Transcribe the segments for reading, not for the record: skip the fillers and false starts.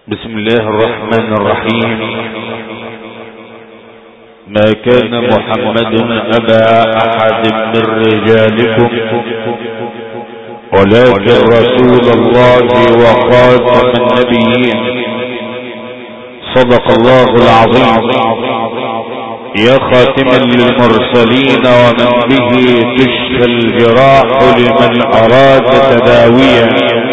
بسم الله الرحمن الرحيم. ما كان محمد أبا أحد من رجالكم ولكن رسول الله وخاتم النبيين. صدق الله العظيم. يا خاتما للمرسلين ومن به تشفى الجراح لمن أراد تداويا.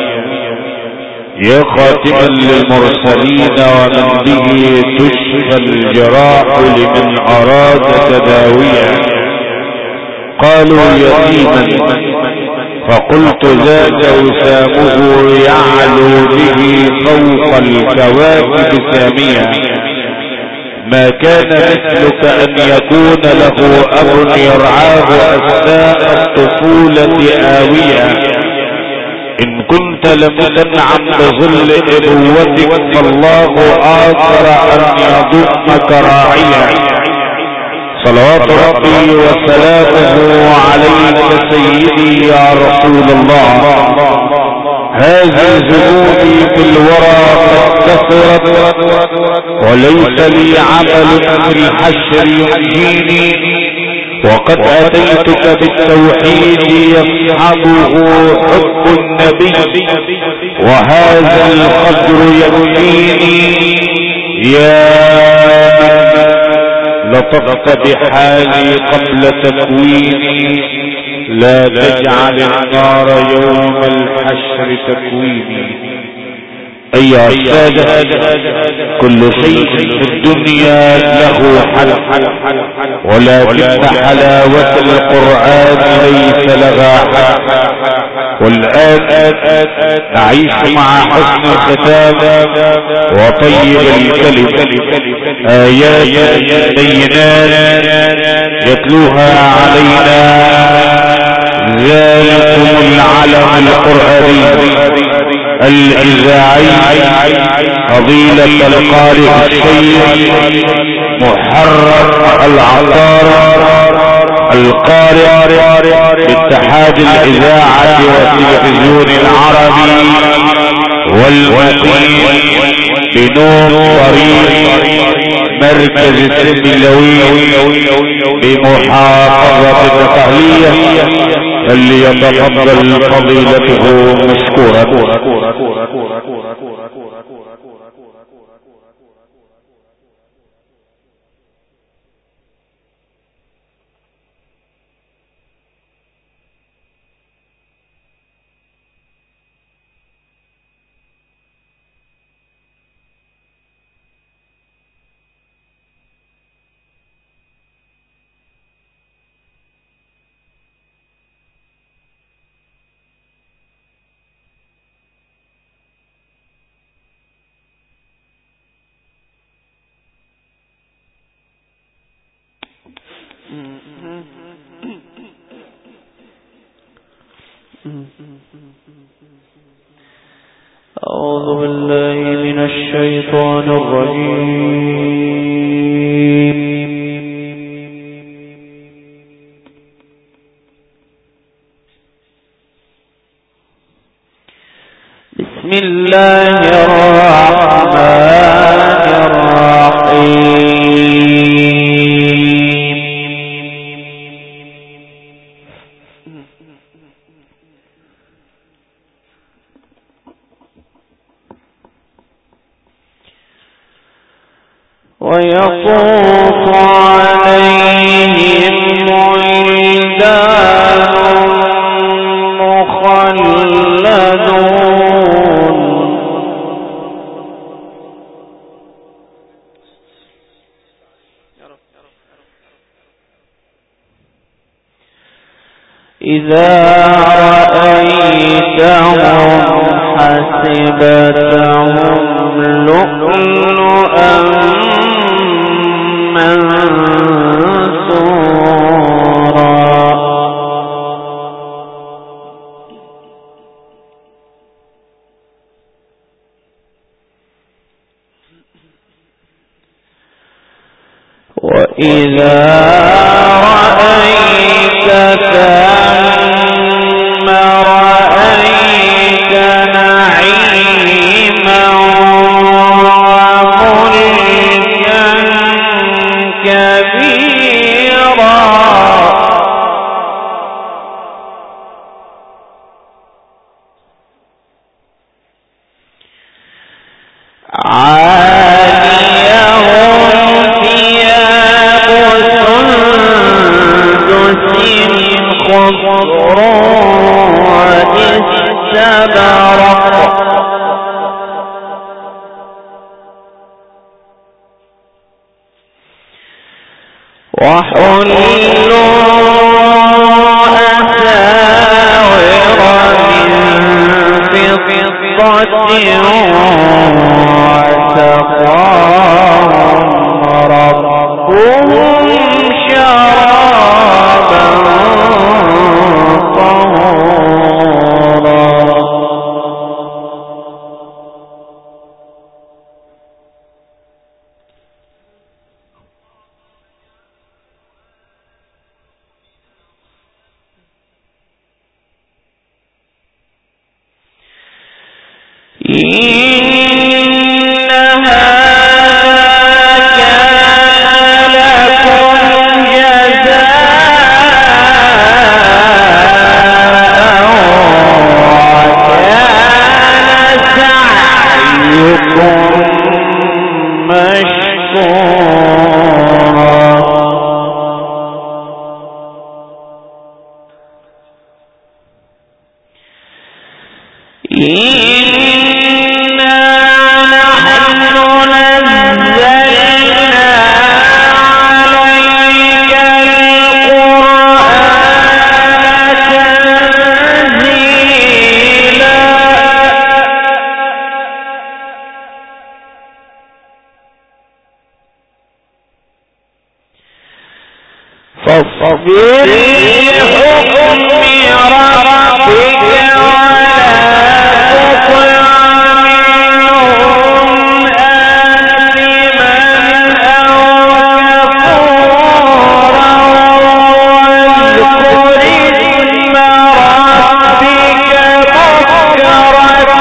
يا خاتما للمرسلين ومن به تشفى الجراح لمن أراد تداويا. قالوا يتيما فقلت ذاك وسامه يعلو به فوق الكواكب ساميا. ما كان مثلك أن يكون له أب يرعاه أثناء الطفولة آوية. إن كنت لم تنعم بظل أبوتك فالله آثر أن يضمك راعيا. صلوات ربي وسلامه عليك سيدي يا رسول الله. هذه ذنوبي في الورى قد كثرت وليس لي عمل في الحشر ينجيني. وقد أتيتك بالتوحيد يصحبه حب النبي وهذا القدر يكفيني. يا لطفت بحالي قبل تكويني لا تجعل النار يوم الحشر تكويني. أيها السادة، كل شيء في الدنيا له حل ولكن حلاوة القرآن ليس لها حل. والآن نعيش مع حسن الختام وطيب الكلم آيات بينات يتلوها علينا ذلكم العلم القرآني الإذاعي فضيلة القارئ الشيخ محرر العطار القارئ باتحاد الإذاعة والتلفزيون العربي والمقيم بنور طريق مركز السبيلوي بمحافظة الدقهلية. فليتفضل فضيلته مشكورا. أعوذ بالله من الشيطان الرجيم. بسم الله الرحمن الرحيم. ويطوف عليهم ولدان مخلدون إذا رأيتهم حسبتهم لؤلؤا منثورا. وإذا رأيت ثم رأيت نعيما عاليهم ثياب سندس خضر واستبرق وحلوا أساور من فضة وسقاهم ربهم شرابا طهورا فاصبر لحكم ربك ولا تطع منهم آثما أو كفورا واذكر اسم ربك بكرة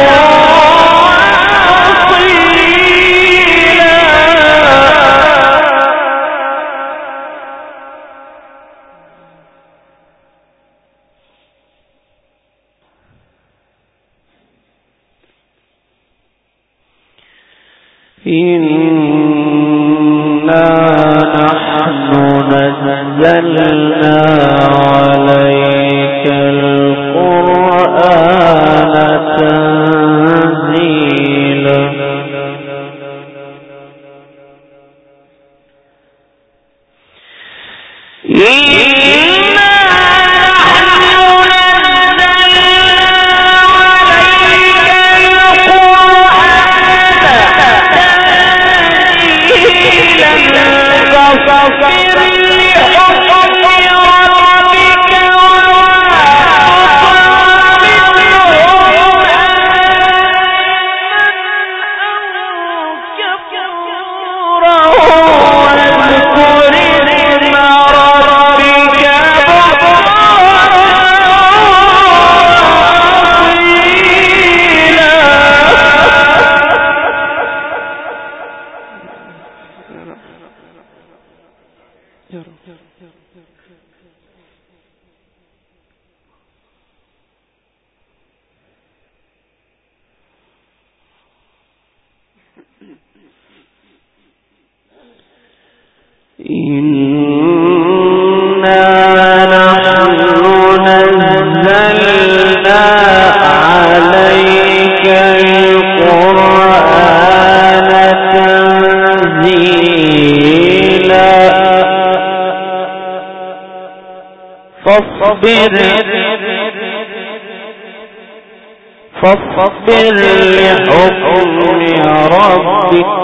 إنا نحن نزلنا عليك القرآن تنزيلا إنا نحن نزلنا عليك القرآن تنزيلا فاصبر لحكم ربك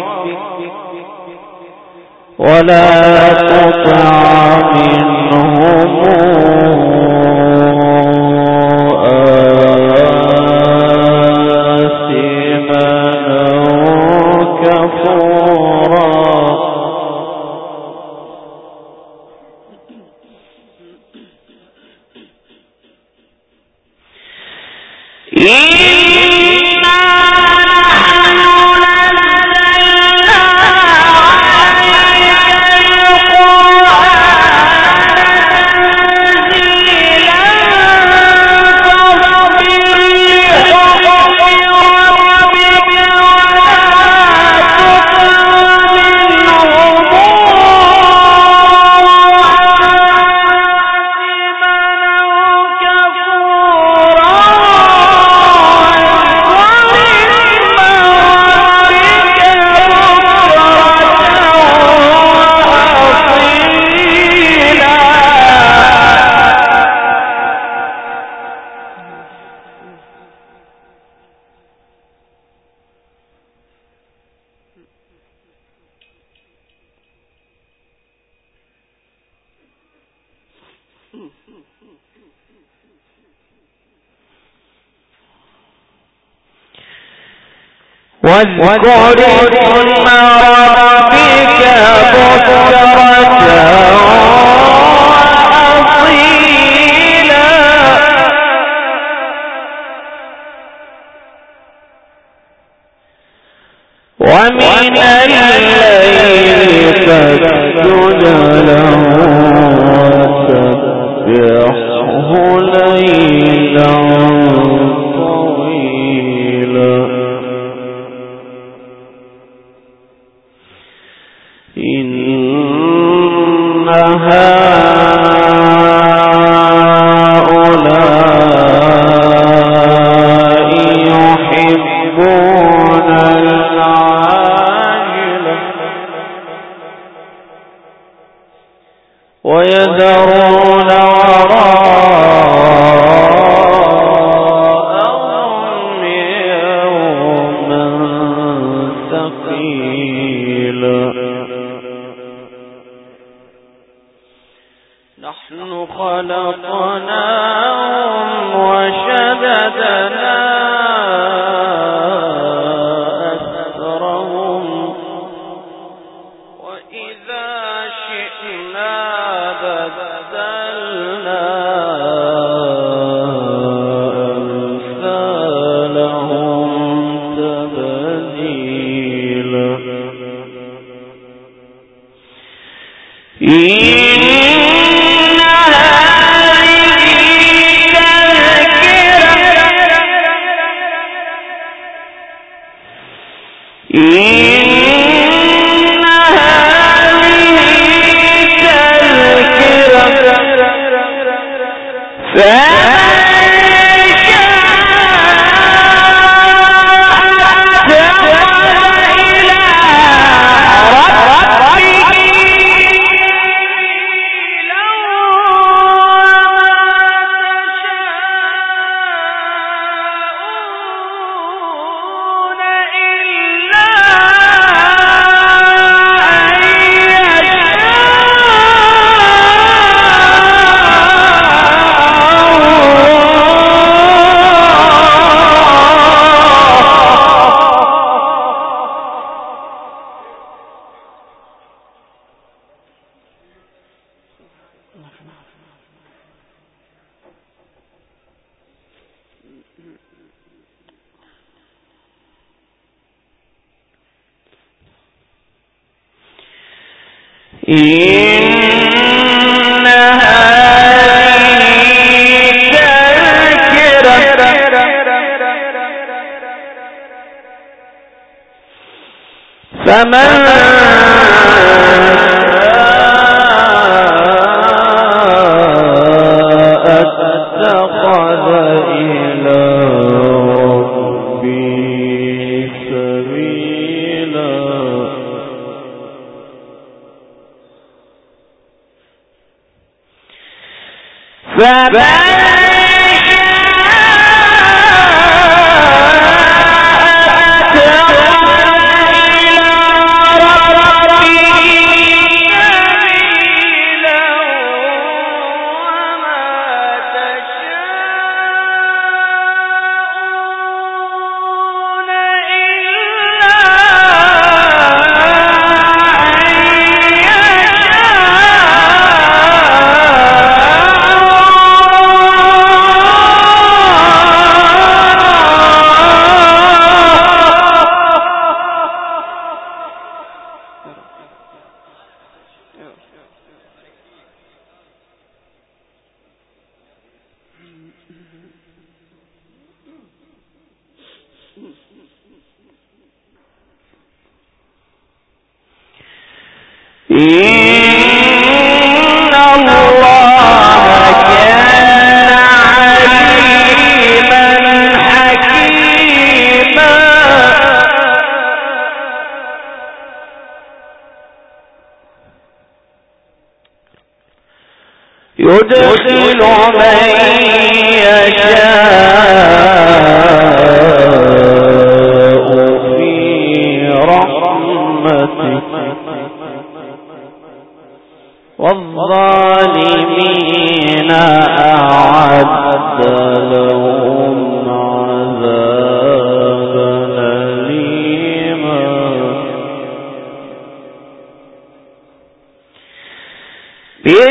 ولا تطع منهم آثما أو كفورا واذكر اسم ربك بكرة وأصيلا ومن الليل فاسجد له وسبحه ليلا طويلا إن هؤلاء يحبون العاجلة ويذرون وراءهم يوما ثقيلا نحن خلقناهم وشددنا أسرهم وإذا شئنا بدلنا أمثالهم تبديلا فمن اتخذ إلى ربه سبيلا إن الله كان عليما حكيما يدخل من يشاء في رحمته والظالمين أعد لهم عذابا أليما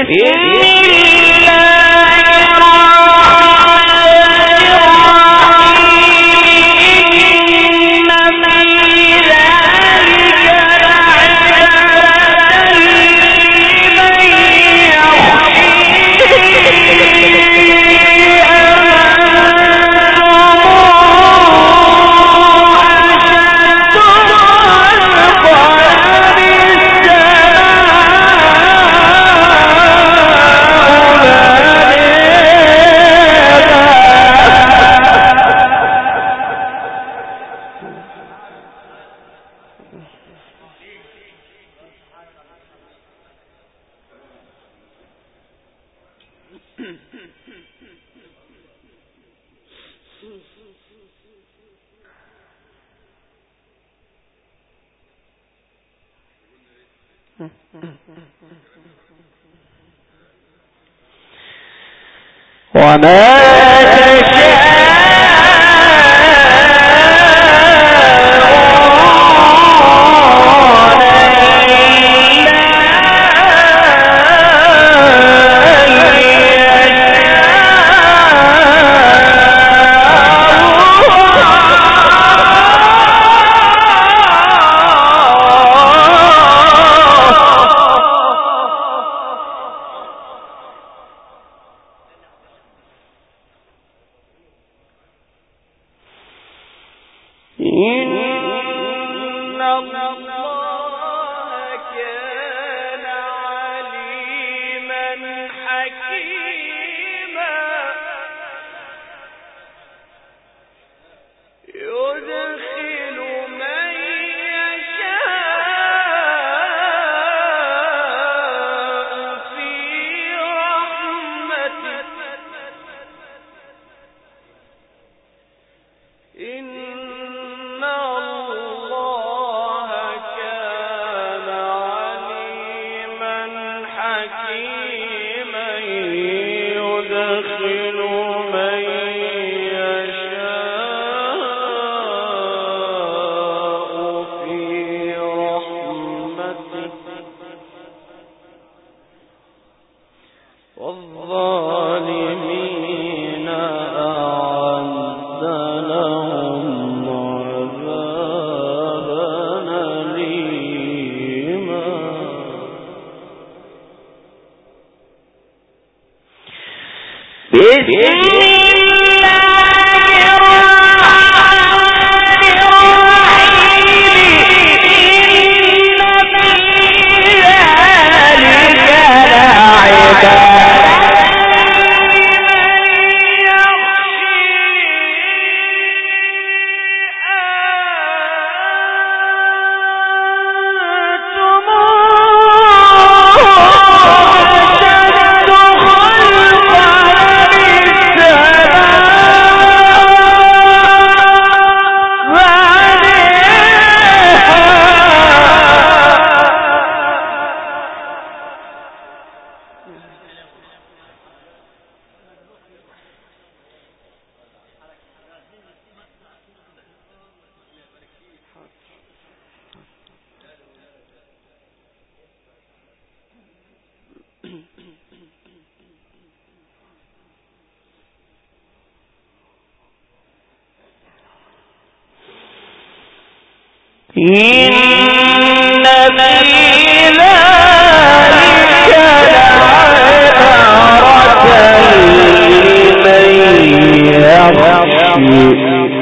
وما إن في ذلك لعبرة لمن يخشى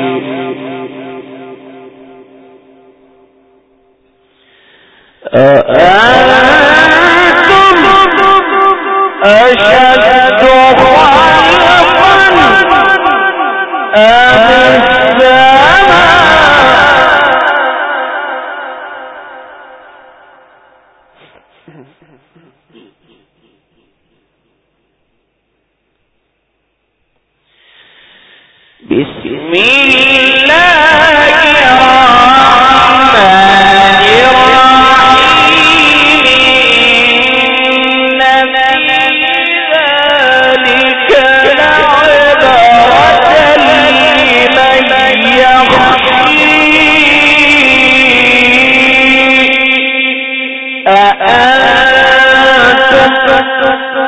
أأنتم أشد خلقا أم السماء بسم الله الرحمن الرحيم إن في ذلك لعبرة لمن يخشى أأنتم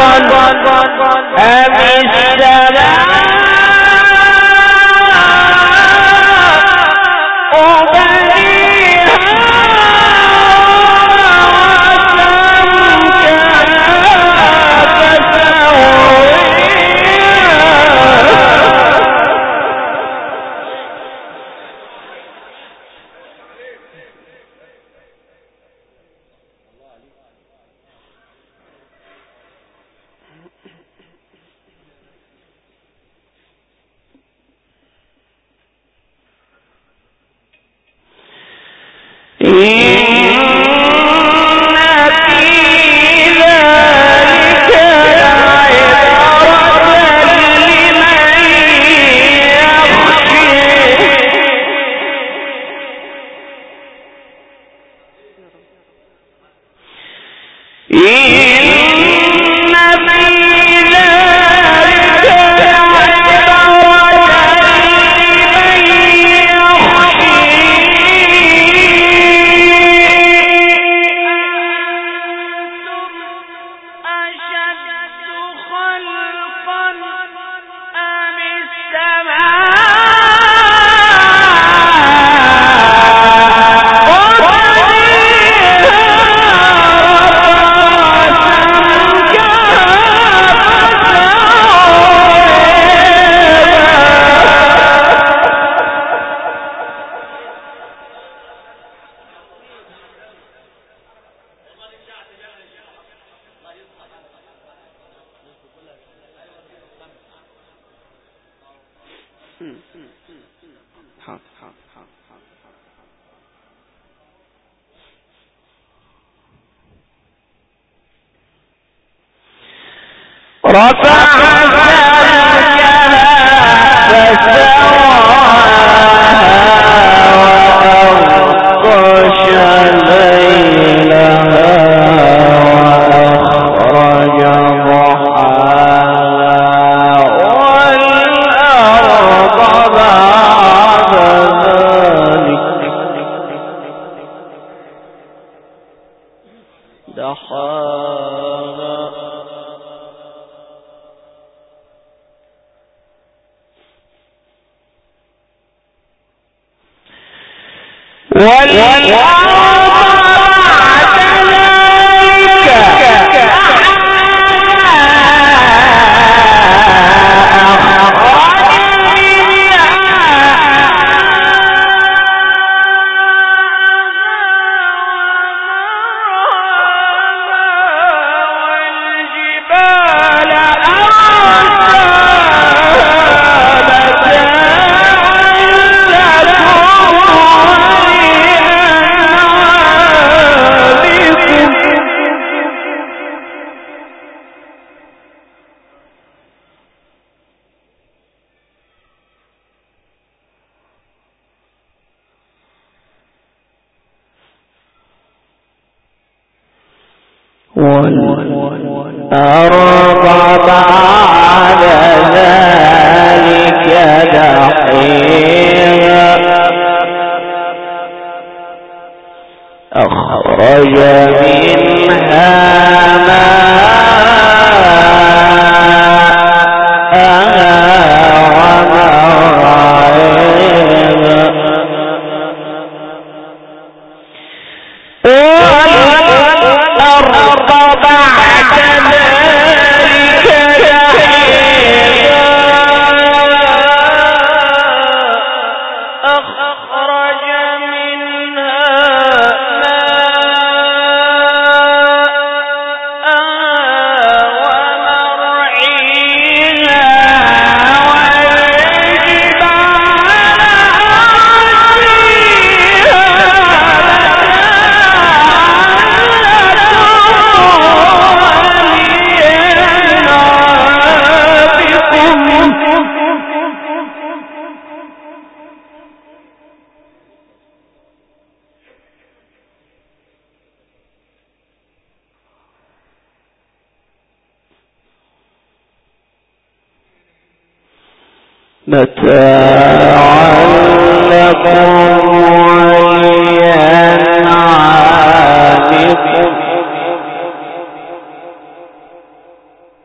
متاعا لكم ولأنعامكم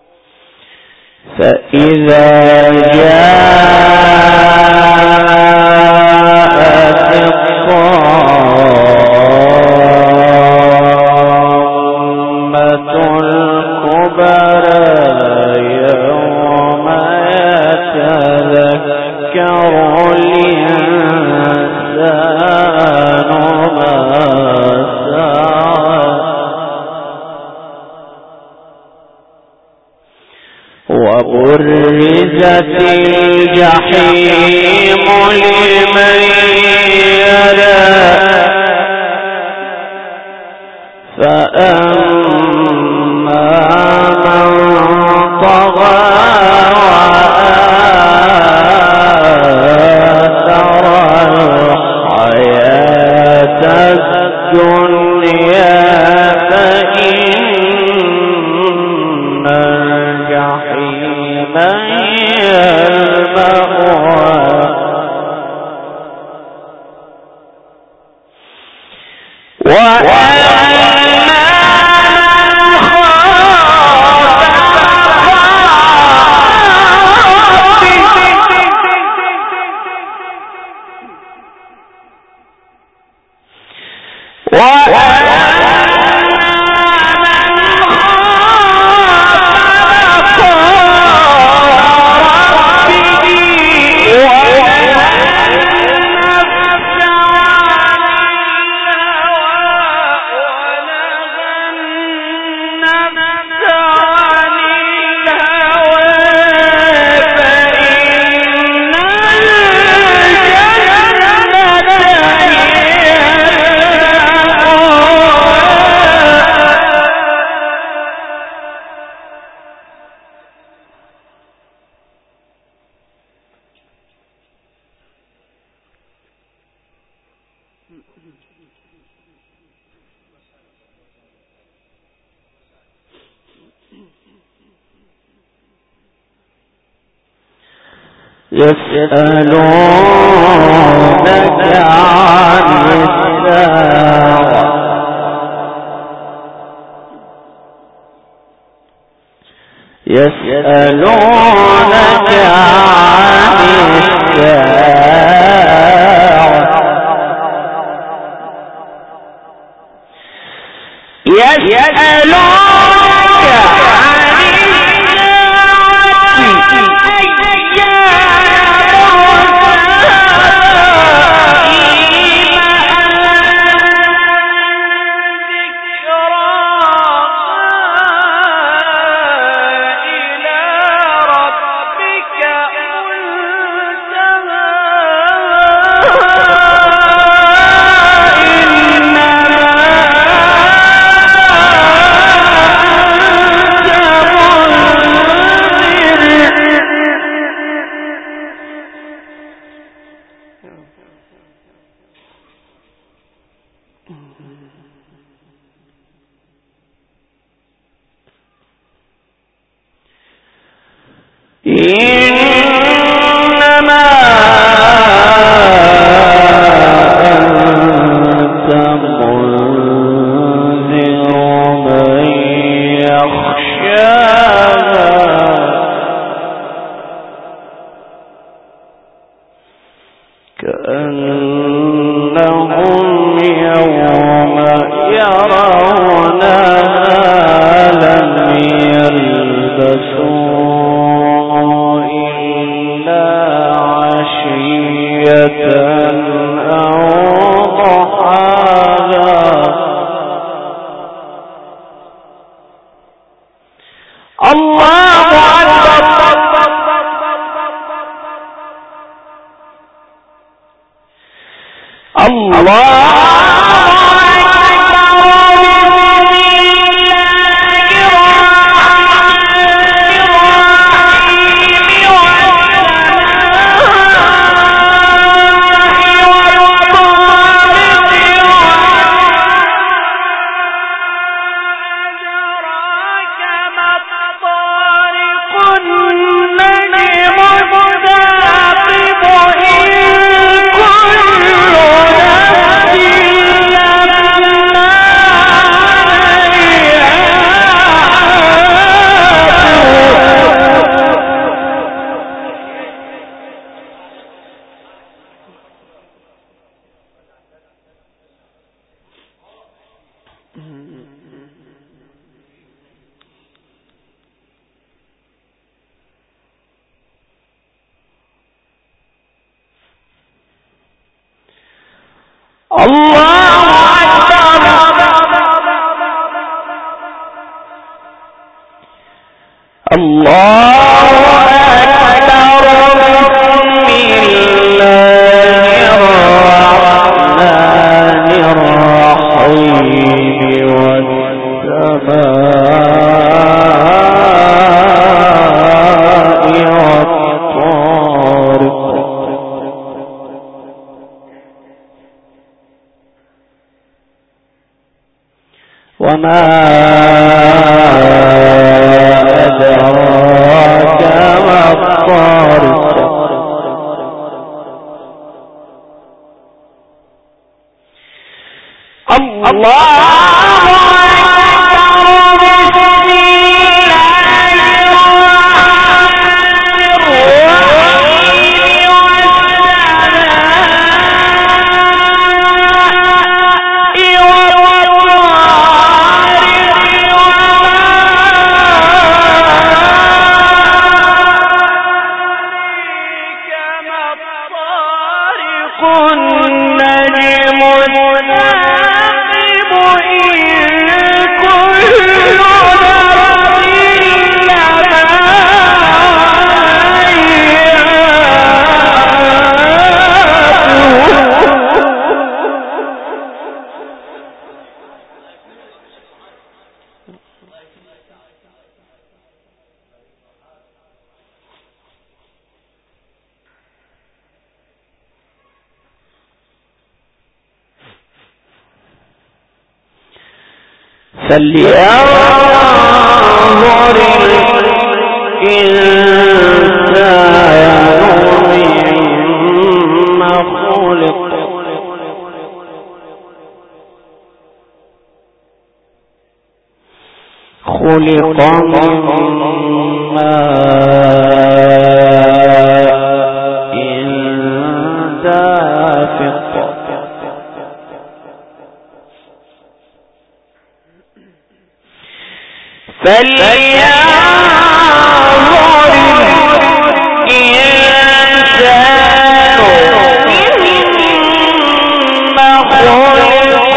وبرزت الجحيم لمن يرى فأما من طغى وآثر الحياة الدنيا فإن الجحيم هي المأوى يسألونك عن الساعة يسألونك عن الساعة إنما أنت منذر من يخشاها كأنهم يوم يرونها لم يلبسوا الله أكبر وما أدراك ما الطارق فلينظر الإنسان مما خلق من ماء دافق فلينظر الإنسان مما خلق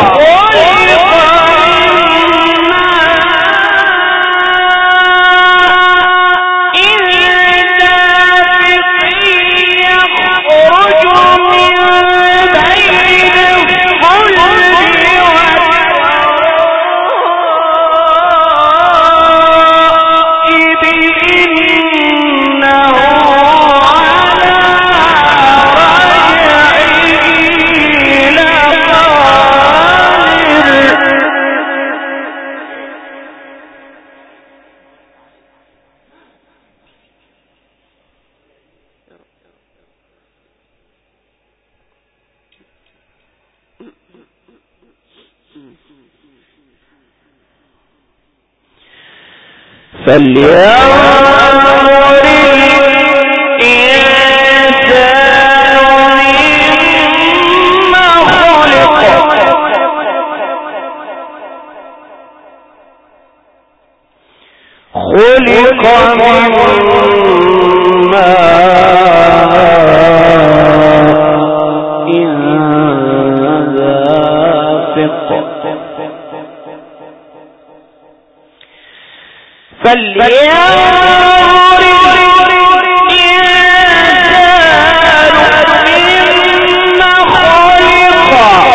فلينظر الإنسان مما خلق من ماء دافق فلينظر الإنسان مما خلق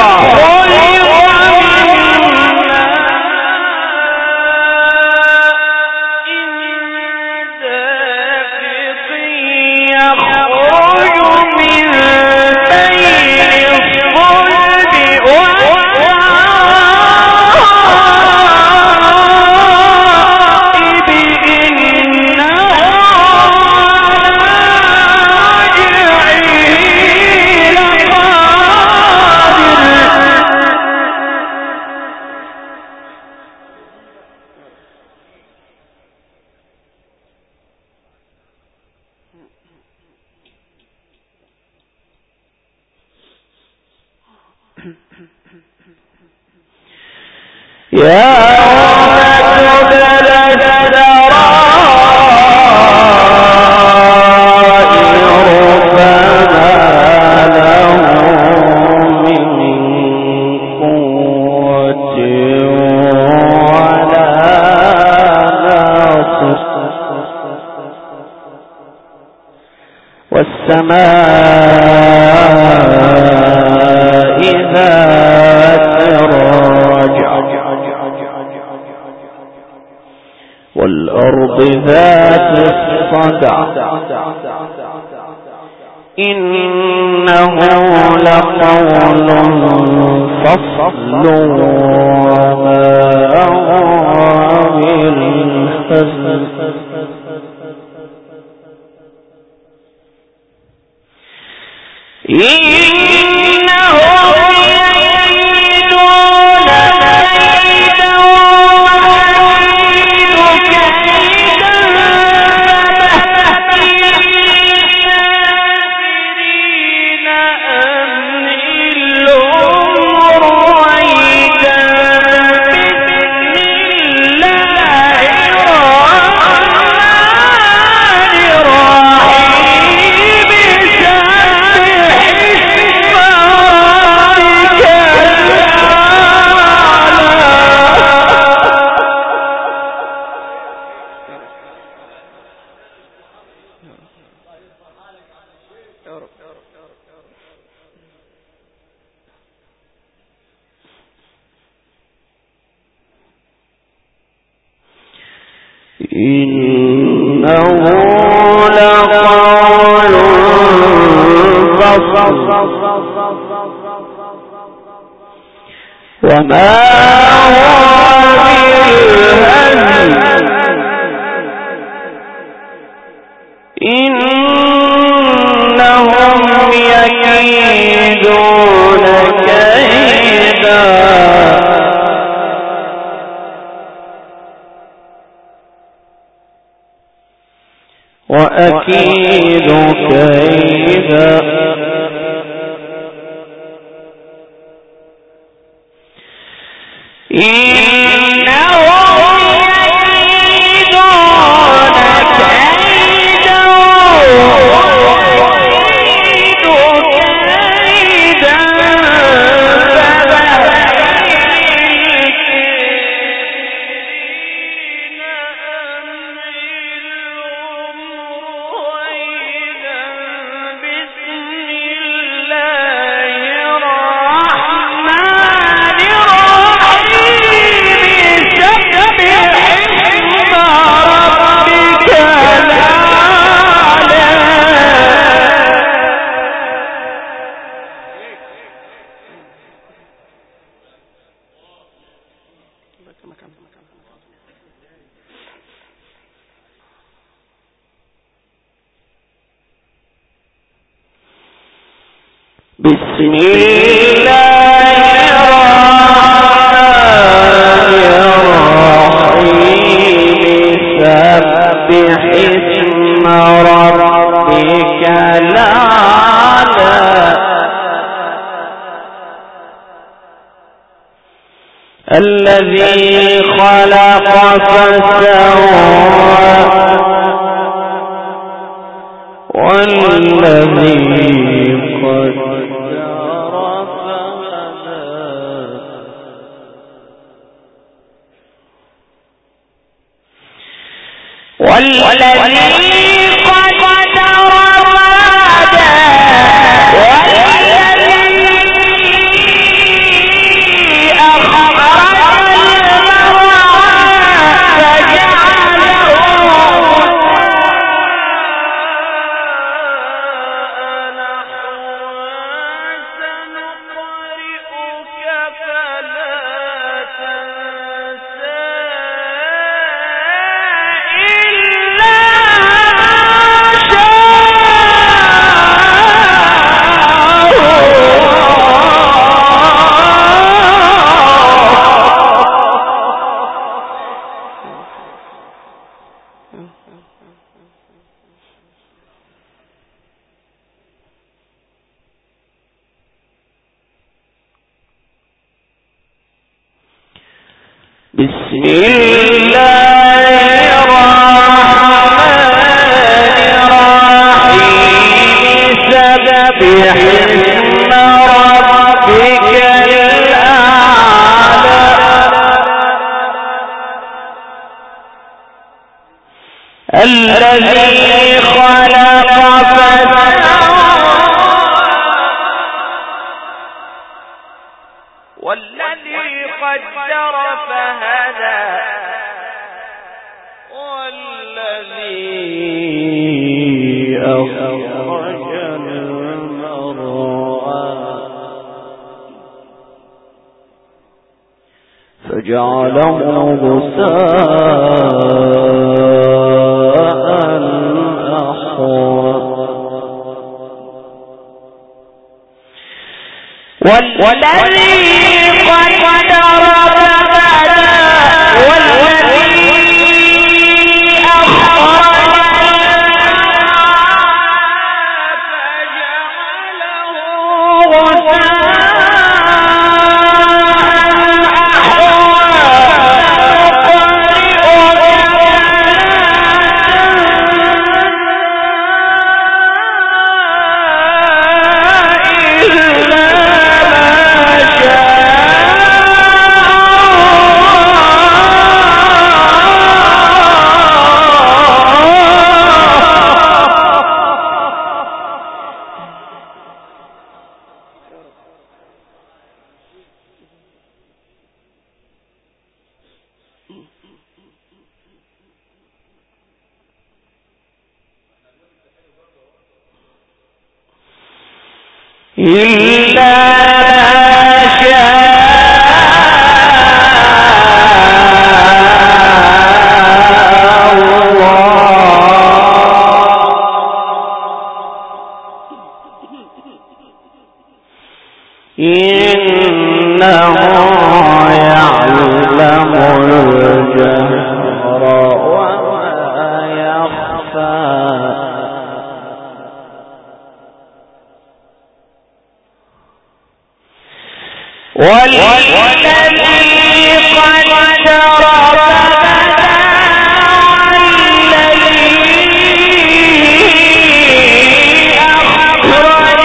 والسماء ذات الرجع والأرض ذات الصدع إنه لقول الفصل وما هو بالهزل إنه لقول فصل وما هو بالهزل إنهم يكيدون كيدا وأكيد كيدا إنهم يكيدون كيدا وأكيد كيدا بسم الله الرحمن الرحيم سبح اسم ربك الأعلى الذي خلق فسوى والذي والذي قدر فهدى والذي أخرج المرعى فجعله بسم الله الرحمن الرحيم سبح اسم ربك الأعلى الذي خلق فسوى والذي قدر فهدى والذي أخرج المرعى فجعله غثاء أحوى والذي قدر فهدى والذي إلا ما شاء الله إنه يعلم الجهر وما يخفى والذي قدر فهدى والذي أخرج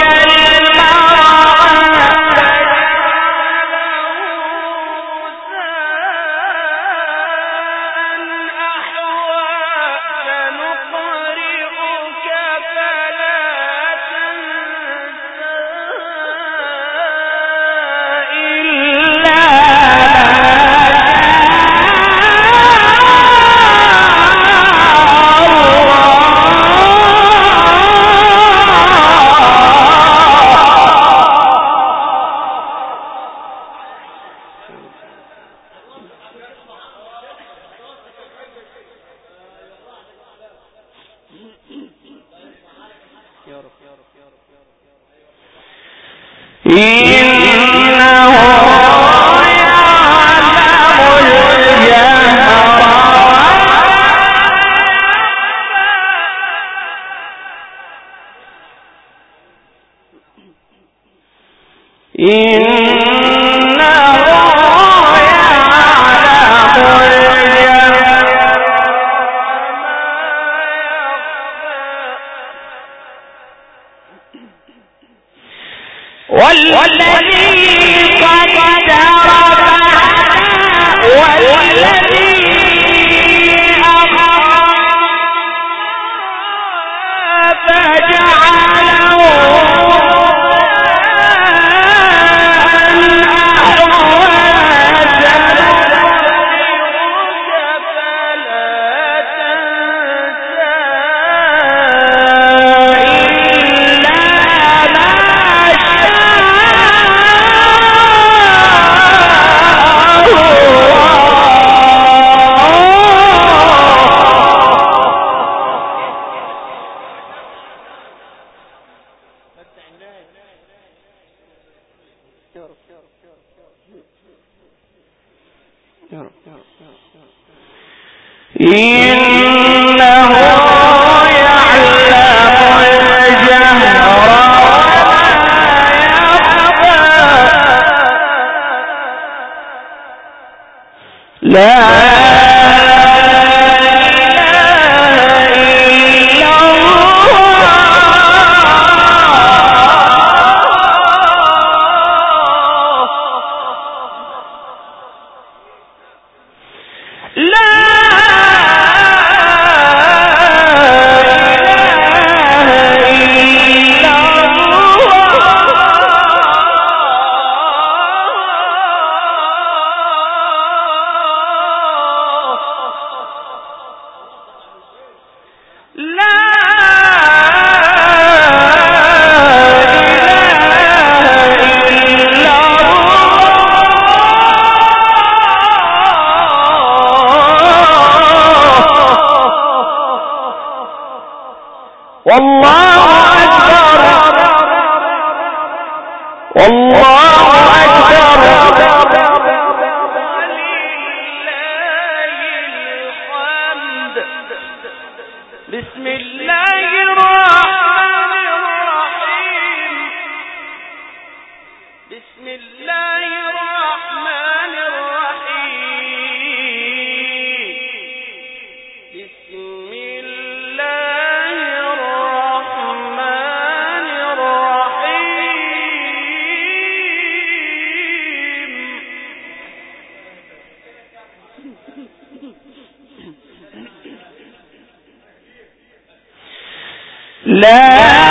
إنه يعلم الجهر وما يخفى والله أكبر بسم الله الرحمن الرحيم بسم الله الرحمن الرحيم بسم الله الرحمن الرحيم لا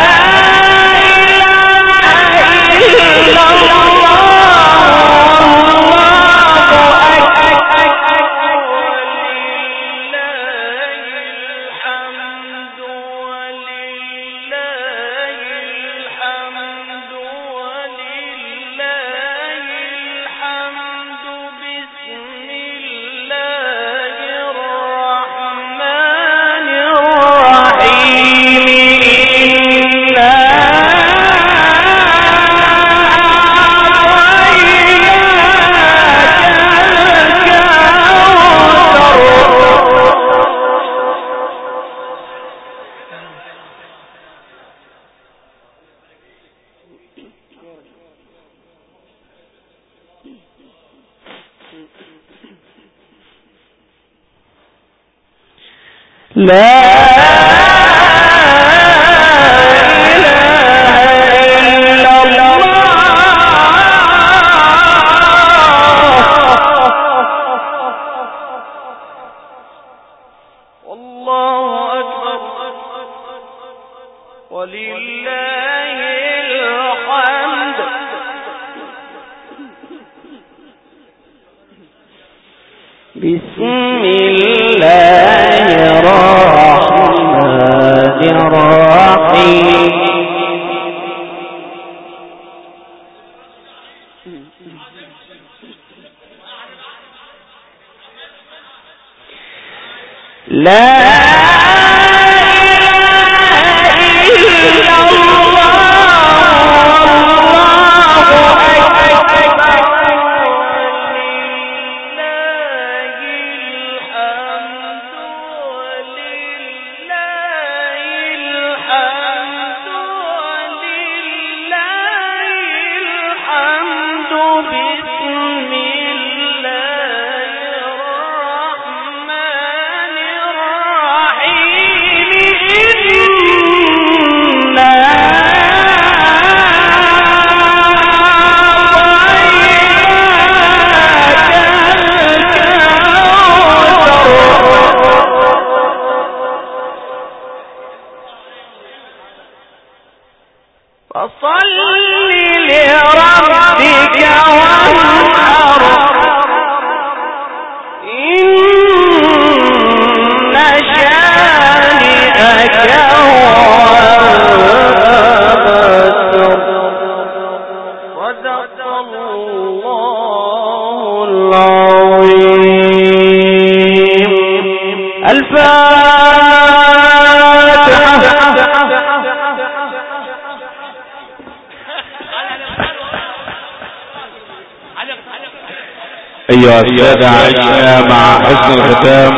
أيها السادة عشنا مع حسن الختام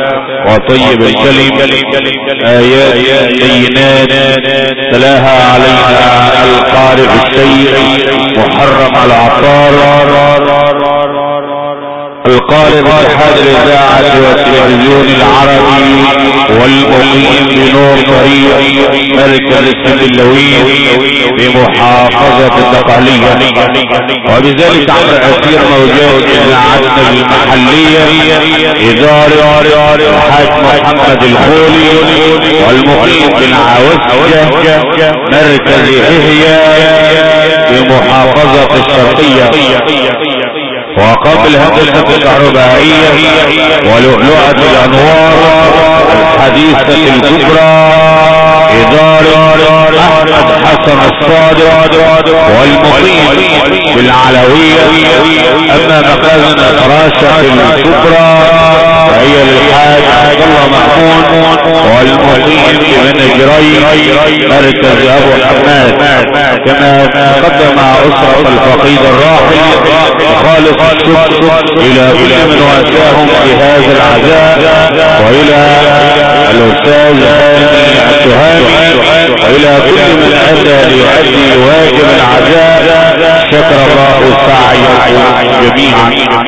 وطيب الكلم آيات بينات تلاها علينا القارئ السيد محرم العطار القارئ باتحاد الإذاعة والتلفزيون العربي والمقيم بنور طريق مركز السلويين بمحافظة الدقهلية، وبذلك عمر أسير موجود إذاعتنا المحلية إدارة الحاج محمد الخولي والمقيم بالعوسجة مركز إحياء بمحافظة الشرقية، وقبل هندسة الكهربائية ولؤلؤة الأنوار الحديثة الكبرى إدارة أحمد حسن الصادق والمقيم بالعلوية. أما مخازن الفراشة الكبرى فهي للحاج عبد الله محمود والمقيم بمن جري مركز ابو حماد، كما تقدم اسرة الفقيد الراحل خالص الشكر الى كل من واساهم في هذا العزاء، والى الاستاذ هاني التهامي، والى كل من اتى ليؤدي واجب العزاء. شكر الله سعيكم جميعا.